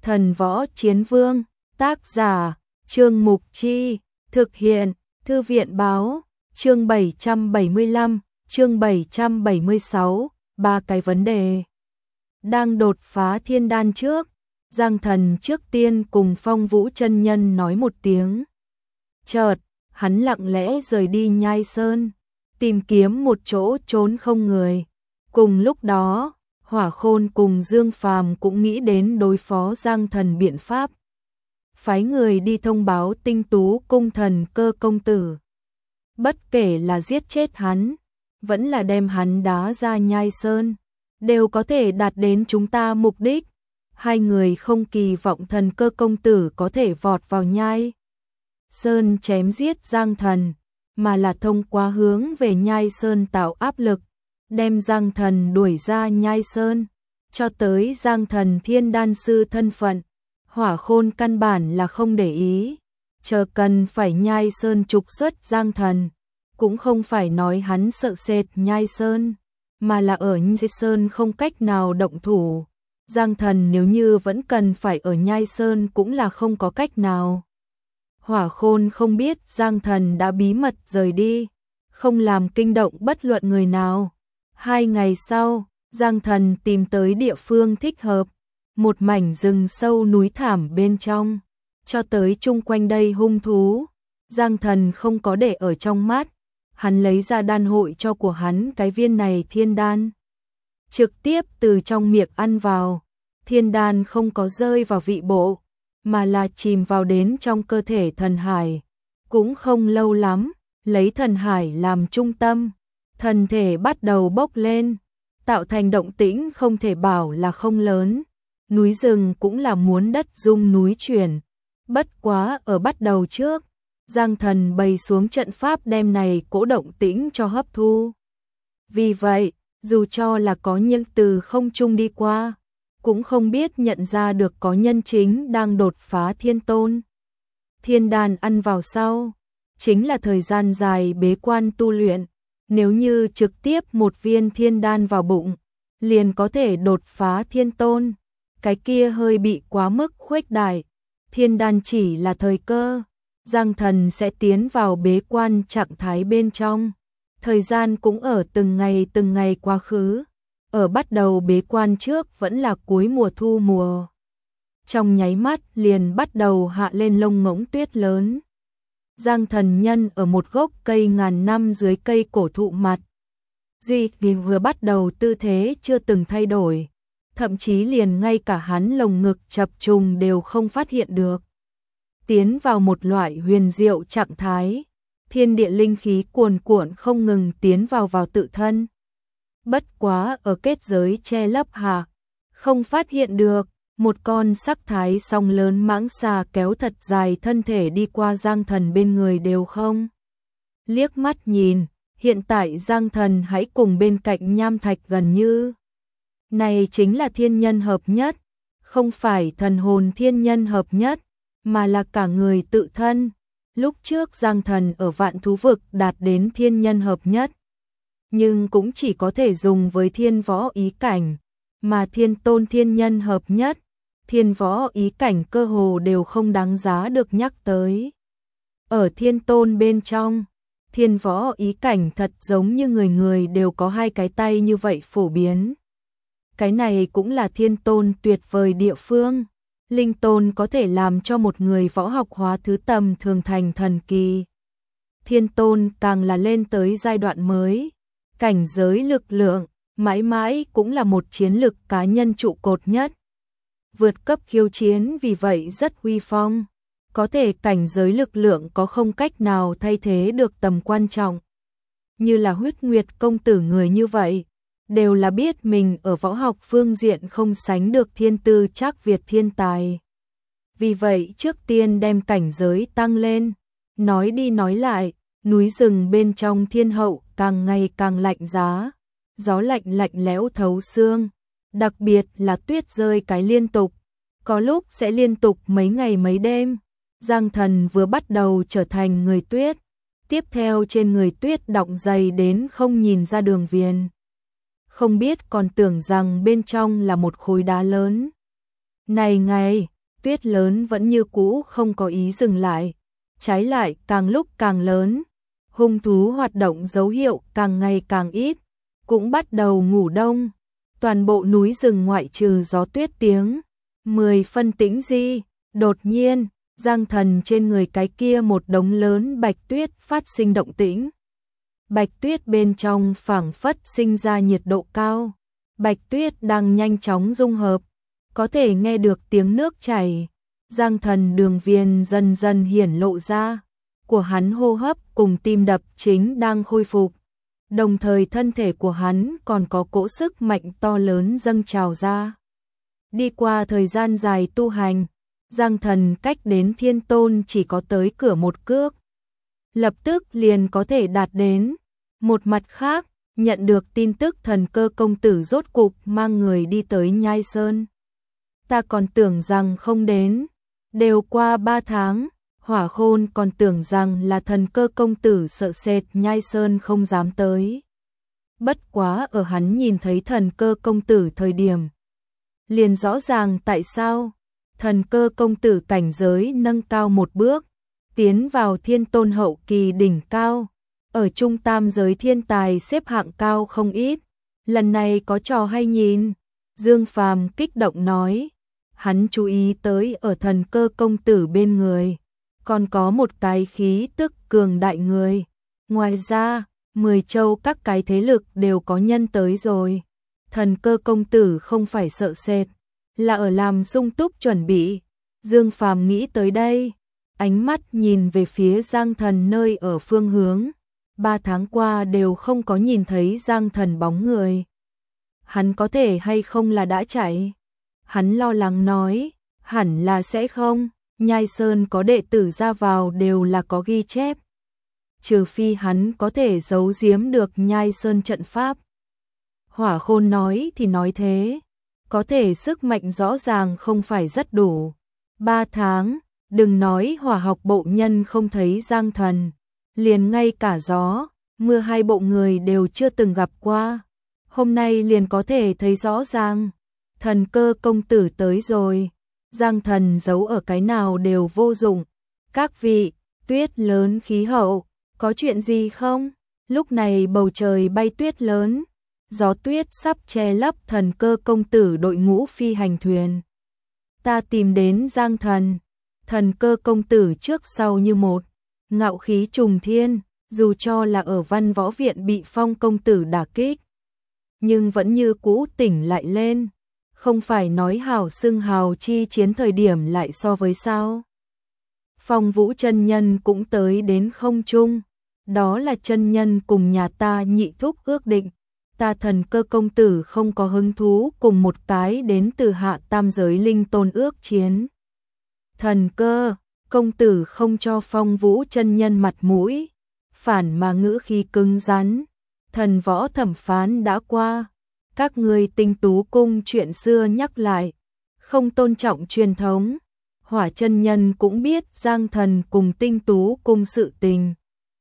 Thần Võ Chiến Vương, tác giả, Trương Mục Chi, thực hiện, Thư viện Báo, chương 775, chương 776, ba cái vấn đề. Đang đột phá thiên đan trước, Giang Thần trước tiên cùng Phong Vũ chân nhân nói một tiếng. Chợt, hắn lặng lẽ rời đi Nhai Sơn, tìm kiếm một chỗ trốn không người. Cùng lúc đó, Hỏa Khôn cùng Dương Phàm cũng nghĩ đến đối phó Giang Thần biện pháp. Phái người đi thông báo Tinh Tú cung thần Cơ công tử. Bất kể là giết chết hắn, vẫn là đem hắn đá ra Nhai Sơn, đều có thể đạt đến chúng ta mục đích. Hai người không kỳ vọng thần Cơ công tử có thể vọt vào Nhai Sơn chém giết Giang Thần, mà là thông qua hướng về Nhai Sơn tạo áp lực, đem Giang Thần đuổi ra Nhai Sơn, cho tới Giang Thần thiên đan sư thân phận. Hỏa Khôn căn bản là không để ý, chờ cần phải Nhai Sơn trục xuất Giang Thần, cũng không phải nói hắn sợ sệt Nhai Sơn, mà là ở Nhai Sơn không cách nào động thủ. Giang Thần nếu như vẫn cần phải ở Nhai Sơn cũng là không có cách nào. Hỏa Khôn không biết Giang Thần đã bí mật rời đi, không làm kinh động bất luận người nào. 2 ngày sau, Giang Thần tìm tới địa phương thích hợp, một mảnh rừng sâu núi thảm bên trong, cho tới chung quanh đây hung thú. Giang Thần không có để ở trong mắt, hắn lấy ra đan hội cho của hắn cái viên này thiên đan, trực tiếp từ trong miệng ăn vào. Thiên đan không có rơi vào vị bộ, mà là chìm vào đến trong cơ thể thần hải. Cũng không lâu lắm, lấy thần hải làm trung tâm, thần thể bắt đầu bốc lên, tạo thành động tĩnh không thể bảo là không lớn. Núi rừng cũng là muốn đất rung núi chuyển. Bất quá ở bắt đầu trước, Giang Thần bày xuống trận pháp đem này cỗ động tĩnh cho hấp thu. Vì vậy, dù cho là có nhân từ không trung đi qua, cũng không biết nhận ra được có nhân chính đang đột phá thiên tôn. Thiên đan ăn vào sau, chính là thời gian dài bế quan tu luyện. Nếu như trực tiếp một viên thiên đan vào bụng, liền có thể đột phá thiên tôn. Cái kia hơi bị quá mức khuếch đại. Thiên đan chỉ là thời cơ, Giang Thần sẽ tiến vào bế quan trạng thái bên trong. Thời gian cũng ở từng ngày quá khứ. Ở bắt đầu bế quan trước vẫn là cuối mùa thu mùa. Trong nháy mắt liền bắt đầu hạ lên lông ngỗng tuyết lớn. Giang Thần nhân ở một gốc cây ngàn năm dưới cây cổ thụ mặt. Duy vừa bắt đầu tư thế chưa từng thay đổi. Thậm chí liền ngay cả hắn lồng ngực chập trùng đều không phát hiện được. Tiến vào một loại huyền diệu trạng thái. Thiên địa linh khí cuồn cuộn không ngừng tiến vào tự thân. Bất quá ở kết giới che lấp hạ, không phát hiện được. Một con sắc thái song lớn mãng xà kéo thật dài thân thể đi qua Giang Thần bên người đều không. Liếc mắt nhìn, hiện tại Giang Thần hãy cùng bên cạnh nham thạch gần như. Này chính là thiên nhân hợp nhất, không phải thần hồn thiên nhân hợp nhất, mà là cả người tự thân. Lúc trước Giang Thần ở vạn thú vực đạt đến thiên nhân hợp nhất, nhưng cũng chỉ có thể dùng với thiên võ ý cảnh, mà thiên tôn thiên nhân hợp nhất, thiên võ ý cảnh cơ hồ đều không đáng giá được nhắc tới. Ở thiên tôn bên trong, thiên võ ý cảnh thật giống như người người đều có 2 cái tay như vậy phổ biến. Cái này cũng là thiên tôn tuyệt vời địa phương. Linh tôn có thể làm cho một người võ học hóa thứ tầm thường thành thần kỳ. Thiên tôn càng là lên tới giai đoạn mới. Cảnh giới lực lượng, mãi mãi cũng là một chiến lực cá nhân trụ cột nhất. Vượt cấp khiêu chiến vì vậy rất uy phong. Có thể cảnh giới lực lượng có không cách nào thay thế được tầm quan trọng. Như là Huyết Nguyệt công tử người như vậy, đều là biết mình ở võ học phương diện không sánh được thiên tư Trác Việt thiên tài. Vì vậy trước tiên đem cảnh giới tăng lên. Nói đi nói lại, núi rừng bên trong thiên hậu càng ngày càng lạnh giá. Gió lạnh lạnh lẽo thấu xương. Đặc biệt là tuyết rơi cái liên tục. Có lúc sẽ liên tục mấy ngày mấy đêm. Giang Thần vừa bắt đầu trở thành người tuyết. Tiếp theo trên người tuyết đọng dày đến không nhìn ra đường viền. Không biết còn tưởng rằng bên trong là một khối đá lớn. Này ngày, tuyết lớn vẫn như cũ không có ý dừng lại, trái lại càng lúc càng lớn, hung thú hoạt động dấu hiệu càng ngày càng ít, cũng bắt đầu ngủ đông. Toàn bộ núi rừng ngoại trừ gió tuyết tiếng 10 phân tĩnh di, đột nhiên, Giang Thần trên người cái kia một đống lớn bạch tuyết phát sinh động tĩnh. Bạch tuyết bên trong phảng phất sinh ra nhiệt độ cao, bạch tuyết đang nhanh chóng dung hợp, có thể nghe được tiếng nước chảy. Giang Thần đường viền dần dần hiển lộ ra, của hắn hô hấp cùng tim đập chính đang khôi phục. Đồng thời thân thể của hắn còn có cỗ sức mạnh to lớn dâng trào ra. Đi qua thời gian dài tu hành, Giang Thần cách đến Thiên Tôn chỉ có tới cửa một cước. Lập tức liền có thể đạt đến. Một mặt khác, nhận được tin tức Thần Cơ công tử rốt cục mang người đi tới Nhai Sơn. Ta còn tưởng rằng không đến, đều qua 3 tháng, Hỏa Khôn còn tưởng rằng là Thần Cơ công tử sợ sệt Nhai Sơn không dám tới. Bất quá ở hắn nhìn thấy Thần Cơ công tử thời điểm, liền rõ ràng tại sao. Thần Cơ công tử cảnh giới nâng cao một bước, tiến vào Thiên Tôn hậu kỳ đỉnh cao, ở trung tam giới thiên tài xếp hạng cao không ít. Lần này có trò hay nhìn, Dương Phàm kích động nói. Hắn chú ý tới ở Thần Cơ công tử bên người, còn có một cái khí tức cường đại người. Ngoài ra, 10 châu các cái thế lực đều có nhân tới rồi. Thần Cơ công tử không phải sợ sệt, là ở làm sung túc chuẩn bị. Dương Phàm nghĩ tới đây, ánh mắt nhìn về phía Giang Thần nơi ở phương hướng. 3 tháng qua đều không có nhìn thấy Giang Thần bóng người. Hắn có thể hay không là đã chạy? Hắn lo lắng nói, hẳn là sẽ không, Nhai Sơn có đệ tử ra vào đều là có ghi chép. Trừ phi hắn có thể giấu giếm được Nhai Sơn trận pháp. Hỏa Khôn nói thì nói thế, có thể sức mạnh rõ ràng không phải rất đủ. 3 tháng, đừng nói Hỏa học bộ nhân không thấy Giang Thần, liền ngay cả gió, mưa hai bộ người đều chưa từng gặp qua. Hôm nay liền có thể thấy rõ ràng. Thần Cơ công tử tới rồi, Giang Thần giấu ở cái nào đều vô dụng. Các vị, tuyết lớn khí hậu, có chuyện gì không? Lúc này bầu trời bay tuyết lớn, gió tuyết sắp che lấp Thần Cơ công tử đội ngũ phi hành thuyền. Ta tìm đến Giang Thần, Thần Cơ công tử trước sau như một, ngạo khí trùng thiên, dù cho là ở Văn Võ Viện bị Phong công tử đả kích, nhưng vẫn như cũ tỉnh lại lên. Không phải nói hào xưng hào chi chiến thời điểm lại so với sao. Phong Vũ chân nhân cũng tới đến không trung, đó là chân nhân cùng nhà ta nhị thúc ước định. Ta Thần Cơ công tử không có hứng thú cùng một cái đến từ hạ tam giới linh tôn ước chiến. Thần Cơ công tử không cho Phong Vũ chân nhân mặt mũi, phản mà ngữ khí cứng rắn. Thần võ thẩm phán đã qua, các ngươi Tinh Tú cung chuyện xưa nhắc lại, không tôn trọng truyền thống. Hỏa chân nhân cũng biết Giang Thần cùng Tinh Tú cung sự tình.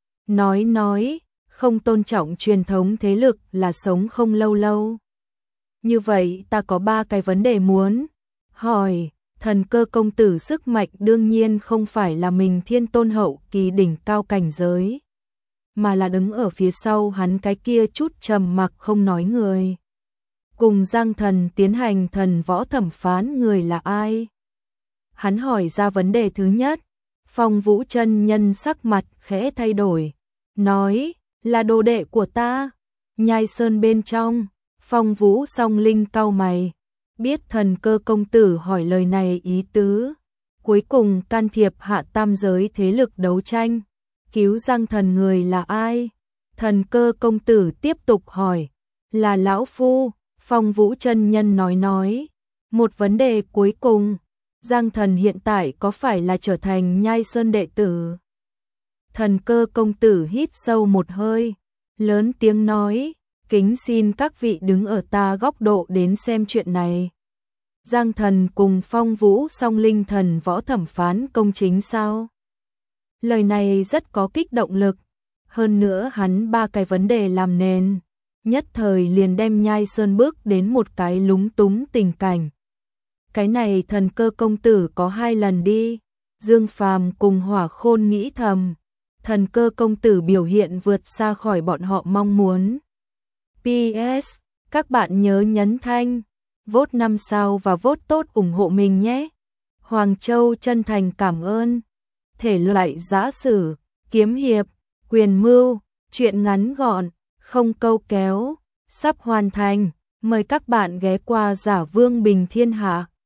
Nói, không tôn trọng truyền thống thế lực là sống không lâu lâu. Như vậy ta có 3 cái vấn đề muốn hỏi. Thần Cơ công tử sức mạnh đương nhiên không phải là mình Thiên Tôn hậu kỳ đỉnh cao cảnh giới, mà là đứng ở phía sau hắn cái kia chút trầm mặc không nói người. Cùng Giang Thần tiến hành thần võ thẩm phán người là ai? Hắn hỏi ra vấn đề thứ nhất. Phong Vũ chân nhân sắc mặt khẽ thay đổi, nói, là đồ đệ của ta. Nhai Sơn bên trong, Phong Vũ song linh cau mày, biết Thần Cơ công tử hỏi lời này ý tứ, cuối cùng can thiệp hạ tam giới thế lực đấu tranh, cứu Giang Thần người là ai? Thần Cơ công tử tiếp tục hỏi, là lão phu. Phong Vũ chân nhân nói, một vấn đề cuối cùng, Giang Thần hiện tại có phải là trở thành Nhai Sơn đệ tử? Thần Cơ công tử hít sâu một hơi, lớn tiếng nói, kính xin các vị đứng ở ta góc độ đến xem chuyện này. Giang Thần cùng Phong Vũ song linh thần võ thẩm phán công chính sao? Lời này rất có kích động lực, hơn nữa hắn 3 cái vấn đề làm nền, nhất thời liền đem Nhai Sơn bước đến một cái lúng túng tình cảnh. Cái này Thần Cơ công tử có 2 lần đi. Dương Phàm cùng Hỏa Khôn nghĩ thầm. Thần Cơ công tử biểu hiện vượt xa khỏi bọn họ mong muốn. PS, các bạn nhớ nhấn thanh, vote 5 sao và vote tốt ủng hộ mình nhé. Hoàng Châu chân thành cảm ơn. Thể loại giã sử, kiếm hiệp, quyền mưu, truyện ngắn gọn, không câu kéo, sắp hoàn thành. Mời các bạn ghé qua Giả Vương Bình Thiên Hạ.